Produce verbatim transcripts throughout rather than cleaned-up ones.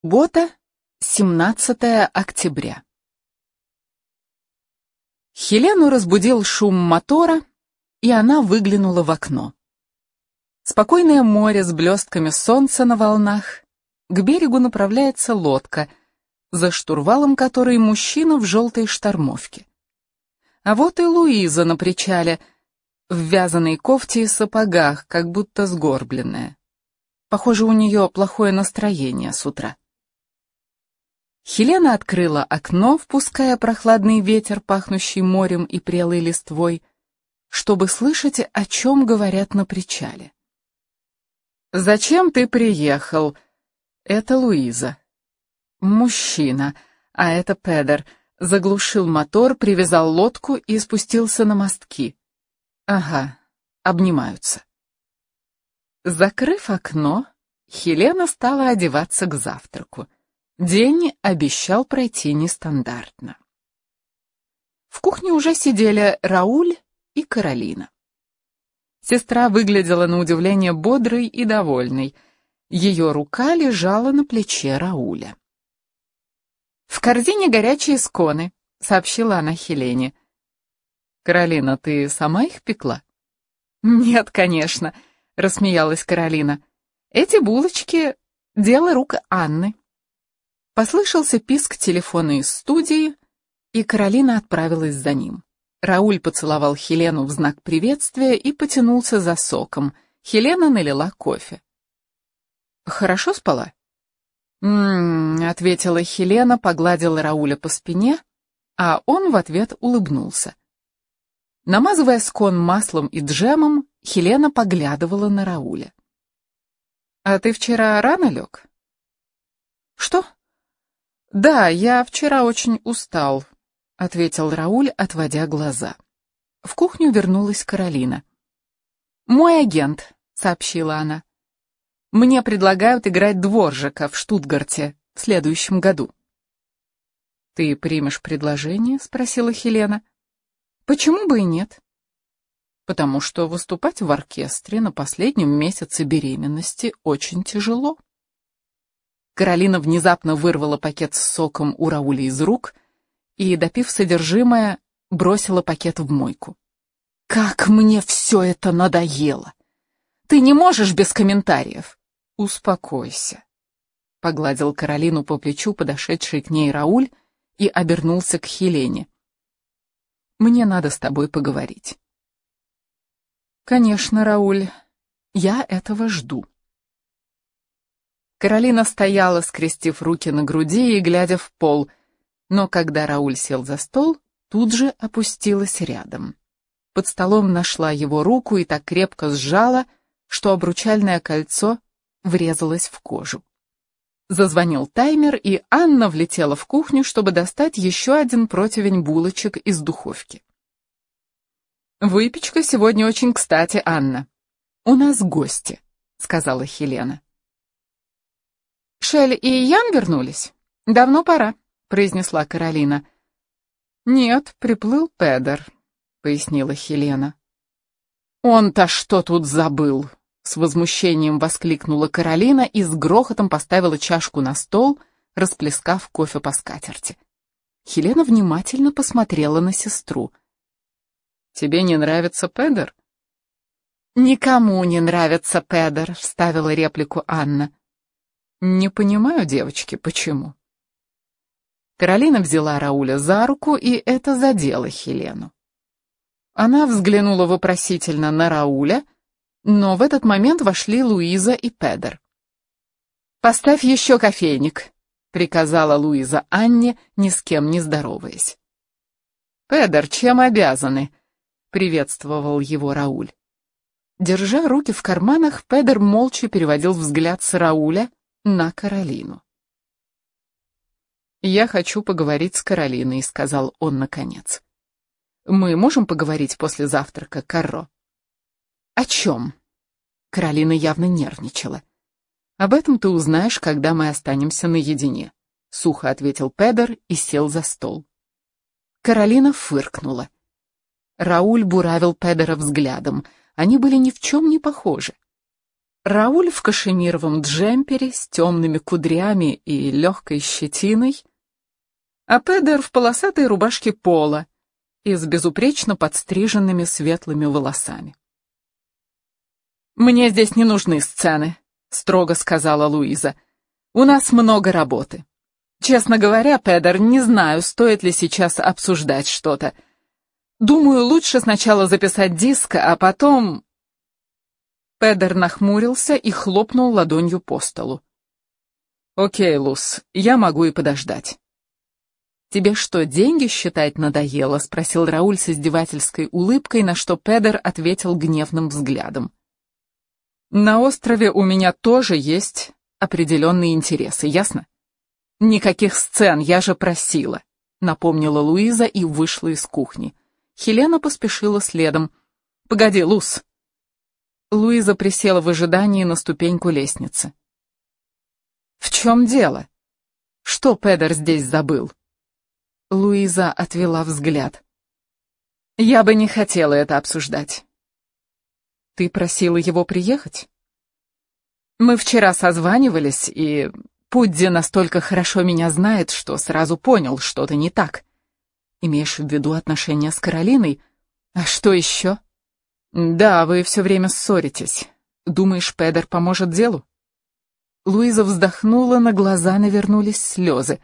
Суббота, семнадцатое октября. Хелену разбудил шум мотора, и она выглянула в окно. Спокойное море с блестками солнца на волнах. К берегу направляется лодка, за штурвалом которой мужчина в желтой штормовке. А вот и Луиза на причале, в вязаной кофте и сапогах, как будто сгорбленная. Похоже, у нее плохое настроение с утра. Хелена открыла окно, впуская прохладный ветер, пахнущий морем и прелой листвой, чтобы слышать, о чем говорят на причале. «Зачем ты приехал?» Это Луиза. Мужчина, а это Педер, заглушил мотор, привязал лодку и спустился на мостки. Ага, обнимаются. Закрыв окно, Хелена стала одеваться к завтраку. День обещал пройти нестандартно. В кухне уже сидели Рауль и Каролина. Сестра выглядела на удивление бодрой и довольной. Ее рука лежала на плече Рауля. «В корзине горячие сконы», — сообщила она Хелене. «Каролина, ты сама их пекла?» «Нет, конечно», — рассмеялась Каролина. «Эти булочки — дело рук Анны». Послышался писк телефона из студии, и Каролина отправилась за ним. Рауль поцеловал Хелену в знак приветствия и потянулся за соком. Хелена налила кофе. «Хорошо спала?» «М-м-м», ответила Хелена, погладила Рауля по спине, а он в ответ улыбнулся. Намазывая скон маслом и джемом, Хелена поглядывала на Рауля. «А ты вчера рано лег?» «Что?» «Да, я вчера очень устал», — ответил Рауль, отводя глаза. В кухню вернулась Каролина. «Мой агент», — сообщила она. «Мне предлагают играть Дворжака в Штутгарте в следующем году». «Ты примешь предложение?» — спросила Хелена. «Почему бы и нет?» «Потому что выступать в оркестре на последнем месяце беременности очень тяжело». Каролина внезапно вырвала пакет с соком у Рауля из рук и, допив содержимое, бросила пакет в мойку. «Как мне все это надоело! Ты не можешь без комментариев!» «Успокойся», — погладил Каролину по плечу подошедший к ней Рауль и обернулся к Хелене. «Мне надо с тобой поговорить». «Конечно, Рауль, я этого жду». Каролина стояла, скрестив руки на груди и глядя в пол, но когда Рауль сел за стол, тут же опустилась рядом. Под столом нашла его руку и так крепко сжала, что обручальное кольцо врезалось в кожу. Зазвонил таймер, и Анна влетела в кухню, чтобы достать еще один противень булочек из духовки. «Выпечка сегодня очень кстати, Анна. У нас гости», — сказала Хелена. «Шель и Ян вернулись? Давно пора», — произнесла Каролина. «Нет, приплыл Педер», — пояснила Хелена. «Он-то что тут забыл?» — с возмущением воскликнула Каролина и с грохотом поставила чашку на стол, расплескав кофе по скатерти. Хелена внимательно посмотрела на сестру. «Тебе не нравится Педер?» «Никому не нравится Педер», — вставила реплику Анна. «Не понимаю, девочки, почему?» Каролина взяла Рауля за руку, и это задело Хелену. Она взглянула вопросительно на Рауля, но в этот момент вошли Луиза и Педер. «Поставь еще кофейник», — приказала Луиза Анне, ни с кем не здороваясь. «Педер, чем обязаны?» — приветствовал его Рауль. Держа руки в карманах, Педер молча переводил взгляд с Рауля на Каролину. «Я хочу поговорить с Каролиной», — сказал он наконец. «Мы можем поговорить после завтрака, Карро?» «О чем?» Каролина явно нервничала. «Об этом ты узнаешь, когда мы останемся наедине», — сухо ответил Педер и сел за стол. Каролина фыркнула. Рауль буравил Педера взглядом. Они были ни в чем не похожи. Рауль в кашемировом джемпере с темными кудрями и легкой щетиной, а Педер в полосатой рубашке поло и с безупречно подстриженными светлыми волосами. «Мне здесь не нужны сцены», — строго сказала Луиза. «У нас много работы. Честно говоря, Педер, не знаю, стоит ли сейчас обсуждать что-то. Думаю, лучше сначала записать диск, а потом...» Педер нахмурился и хлопнул ладонью по столу. «Окей, Лус, я могу и подождать». «Тебе что, деньги считать надоело?» — спросил Рауль с издевательской улыбкой, на что Педер ответил гневным взглядом. «На острове у меня тоже есть определенные интересы, ясно? Никаких сцен, я же просила», — напомнила Луиза и вышла из кухни. Хелена поспешила следом. «Погоди, Лус». Луиза присела в ожидании на ступеньку лестницы. «В чем дело? Что Педер здесь забыл?» Луиза отвела взгляд. «Я бы не хотела это обсуждать». «Ты просила его приехать?» «Мы вчера созванивались, и Пудди настолько хорошо меня знает, что сразу понял, что-то не так. Имеешь в виду отношения с Каролиной? А что еще?» «Да, вы все время ссоритесь. Думаешь, Педер поможет делу?» Луиза вздохнула, на глаза навернулись слезы.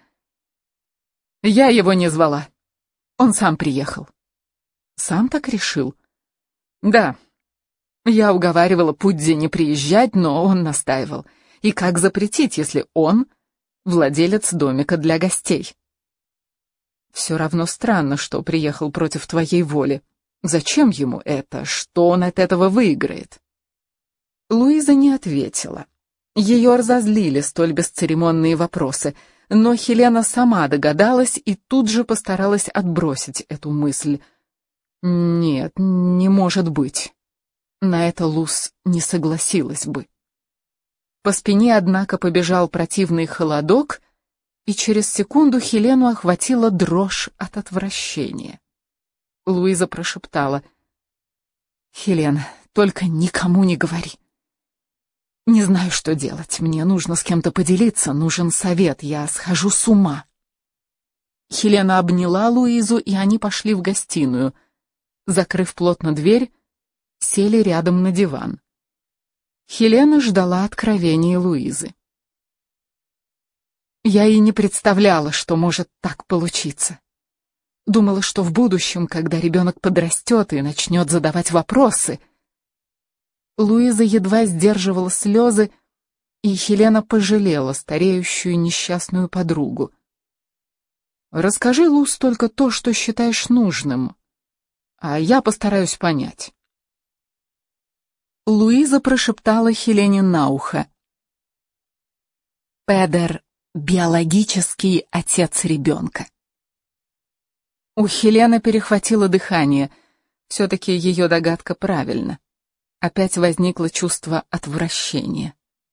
«Я его не звала. Он сам приехал». «Сам так решил?» «Да. Я уговаривала Пудди не приезжать, но он настаивал. И как запретить, если он владелец домика для гостей?» «Все равно странно, что приехал против твоей воли. Зачем ему это? Что он от этого выиграет?» Луиза не ответила. Ее разозлили столь бесцеремонные вопросы, но Хелена сама догадалась и тут же постаралась отбросить эту мысль. Нет, не может быть. На это Луз не согласилась бы. По спине, однако, побежал противный холодок, и через секунду Хелену охватила дрожь от отвращения. Луиза прошептала: «Хелен, только никому не говори. Не знаю, что делать. Мне нужно с кем-то поделиться, нужен совет, я схожу с ума». Хелена обняла Луизу, и они пошли в гостиную. Закрыв плотно дверь, сели рядом на диван. Хелена ждала откровений Луизы. «Я и не представляла, что может так получиться. Думала, что в будущем, когда ребенок подрастет и начнет задавать вопросы...» Луиза едва сдерживала слезы, и Хелена пожалела стареющую несчастную подругу. «Расскажи, Луз, только то, что считаешь нужным, а я постараюсь понять». Луиза прошептала Хелене на ухо: «Педер — биологический отец ребенка». У Хелены перехватило дыхание. Все-таки ее догадка правильна. Опять возникло чувство отвращения.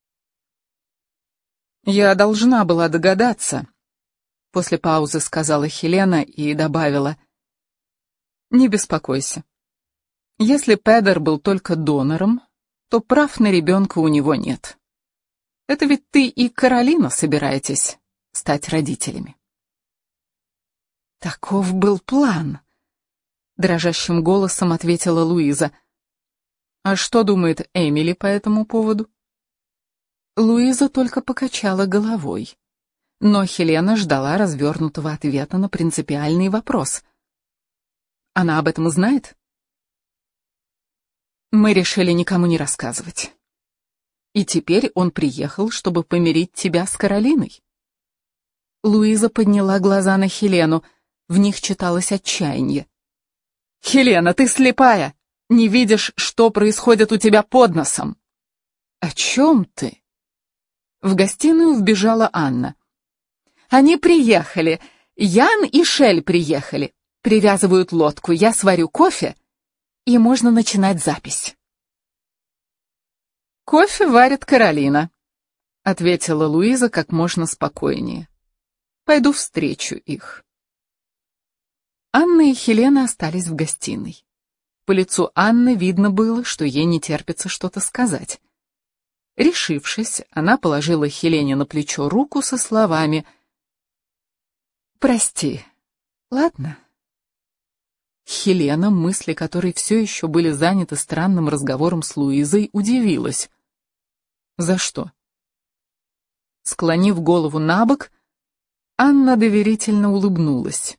«Я должна была догадаться», — после паузы сказала Хелена и добавила: «Не беспокойся. Если Педер был только донором, то прав на ребенка у него нет. Это ведь ты и Каролина собираетесь стать родителями». «Таков был план», — дрожащим голосом ответила Луиза. «А что думает Эмили по этому поводу?» Луиза только покачала головой, но Хелена ждала развернутого ответа на принципиальный вопрос. «Она об этом знает?» «Мы решили никому не рассказывать. И теперь он приехал, чтобы помирить тебя с Каролиной». Луиза подняла глаза на Хелену, в них читалось отчаяние. «Хелена, ты слепая! Не видишь, что происходит у тебя под носом?» «О чем ты?» В гостиную вбежала Анна. «Они приехали. Ян и Шель приехали. Привязывают лодку, я сварю кофе, и можно начинать запись». «Кофе варит Каролина», — ответила Луиза как можно спокойнее. «Пойду встречу их». Анна и Хелена остались в гостиной. По лицу Анны видно было, что ей не терпится что-то сказать. Решившись, она положила Хелене на плечо руку со словами: «Прости, ладно?» Хелена, мысли которой все еще были заняты странным разговором с Луизой, удивилась. «За что?» Склонив голову набок, Анна доверительно улыбнулась.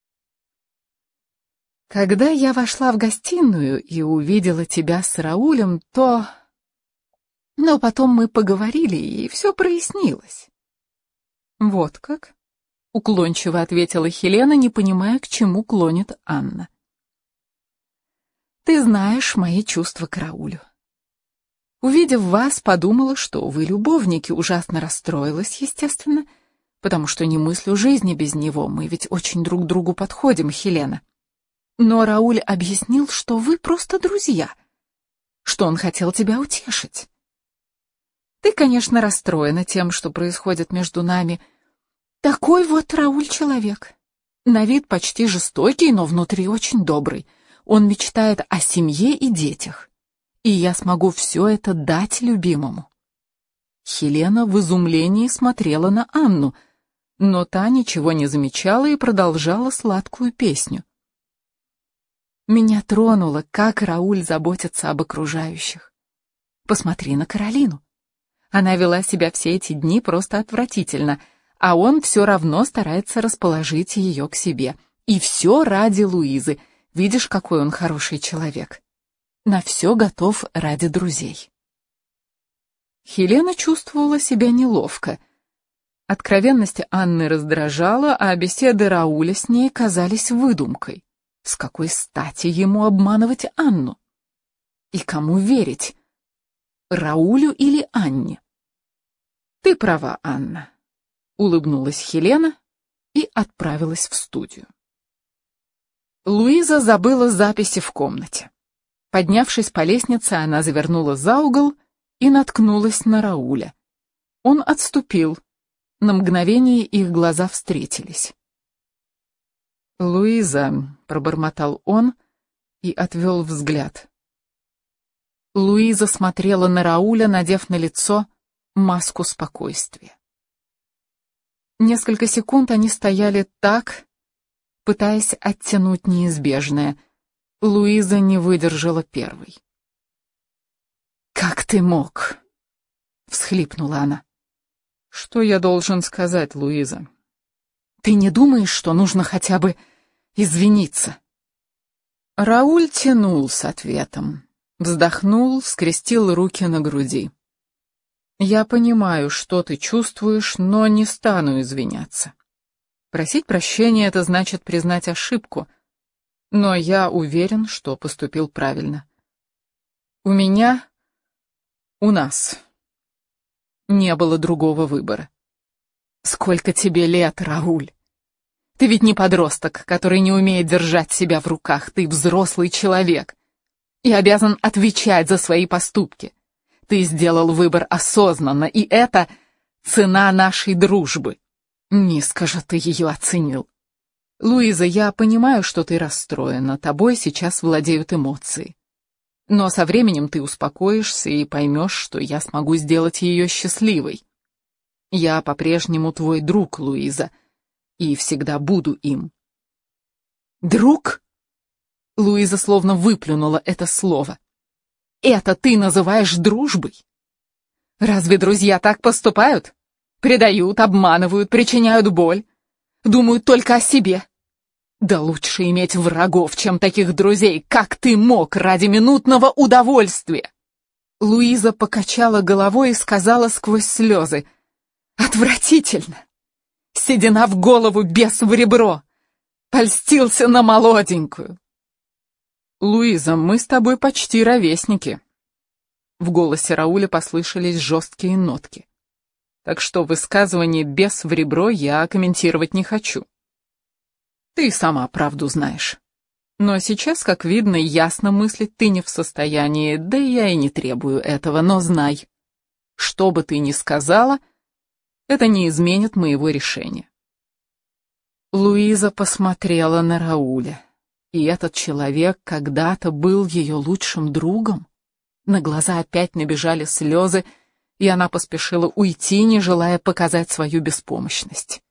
«Когда я вошла в гостиную и увидела тебя с Раулем, то... Но потом мы поговорили, и все прояснилось». «Вот как?» — уклончиво ответила Хелена, не понимая, к чему клонит Анна. «Ты знаешь мои чувства к Раулю. Увидев вас, подумала, что вы любовники, ужасно расстроилась, естественно, потому что не мыслю жизни без него, мы ведь очень друг другу подходим, Хелена. Но Рауль объяснил, что вы просто друзья, что он хотел тебя утешить. Ты, конечно, расстроена тем, что происходит между нами. Такой вот Рауль человек. На вид почти жестокий, но внутри очень добрый. Он мечтает о семье и детях. И я смогу все это дать любимому». Хелена в изумлении смотрела на Анну, но та ничего не замечала и продолжала сладкую песню. «Меня тронуло, как Рауль заботится об окружающих. Посмотри на Каролину. Она вела себя все эти дни просто отвратительно, а он все равно старается расположить ее к себе. И все ради Луизы. Видишь, какой он хороший человек. На все готов ради друзей». Хелена чувствовала себя неловко. Откровенность Анны раздражала, а беседы Рауля с ней казались выдумкой. С какой стати ему обманывать Анну? И кому верить? Раулю или Анне? «Ты права, Анна», — улыбнулась Хелена и отправилась в студию. Луиза забыла записи в комнате. Поднявшись по лестнице, она завернула за угол и наткнулась на Рауля. Он отступил. На мгновение их глаза встретились. «Луиза», — пробормотал он и отвел взгляд. Луиза смотрела на Рауля, надев на лицо маску спокойствия. Несколько секунд они стояли так, пытаясь оттянуть неизбежное. Луиза не выдержала первой. «Как ты мог?» — всхлипнула она. «Что я должен сказать, Луиза?» «Ты не думаешь, что нужно хотя бы извиниться?» Рауль тянул с ответом. Вздохнул, скрестил руки на груди. «Я понимаю, что ты чувствуешь, но не стану извиняться. Просить прощения — это значит признать ошибку, но я уверен, что поступил правильно. У меня, у нас не было другого выбора». «Сколько тебе лет, Рауль? Ты ведь не подросток, который не умеет держать себя в руках, ты взрослый человек и обязан отвечать за свои поступки. Ты сделал выбор осознанно, и это цена нашей дружбы. Низко же ты ее оценил. Луиза, я понимаю, что ты расстроена, тобой сейчас владеют эмоции. Но со временем ты успокоишься и поймешь, что я смогу сделать ее счастливой. Я по-прежнему твой друг, Луиза, и всегда буду им». «Друг?» Луиза словно выплюнула это слово. «Это ты называешь дружбой? Разве друзья так поступают? Предают, обманывают, причиняют боль, думают только о себе. Да лучше иметь врагов, чем таких друзей, как ты мог ради минутного удовольствия». Луиза покачала головой и сказала сквозь слезы: «Отвратительно! Седина в голову, бес в ребро! Польстился на молоденькую!» «Луиза, мы с тобой почти ровесники». В голосе Рауля послышались жесткие нотки. Так что высказывание «бес в ребро» я комментировать не хочу. Ты сама правду знаешь. Но сейчас, как видно, ясно мыслить ты не в состоянии, да я и не требую этого, но знай, что бы ты ни сказала, это не изменит моего решения. Луиза посмотрела на Рауля. И этот человек когда-то был ее лучшим другом. На глаза опять набежали слезы, и она поспешила уйти, не желая показать свою беспомощность.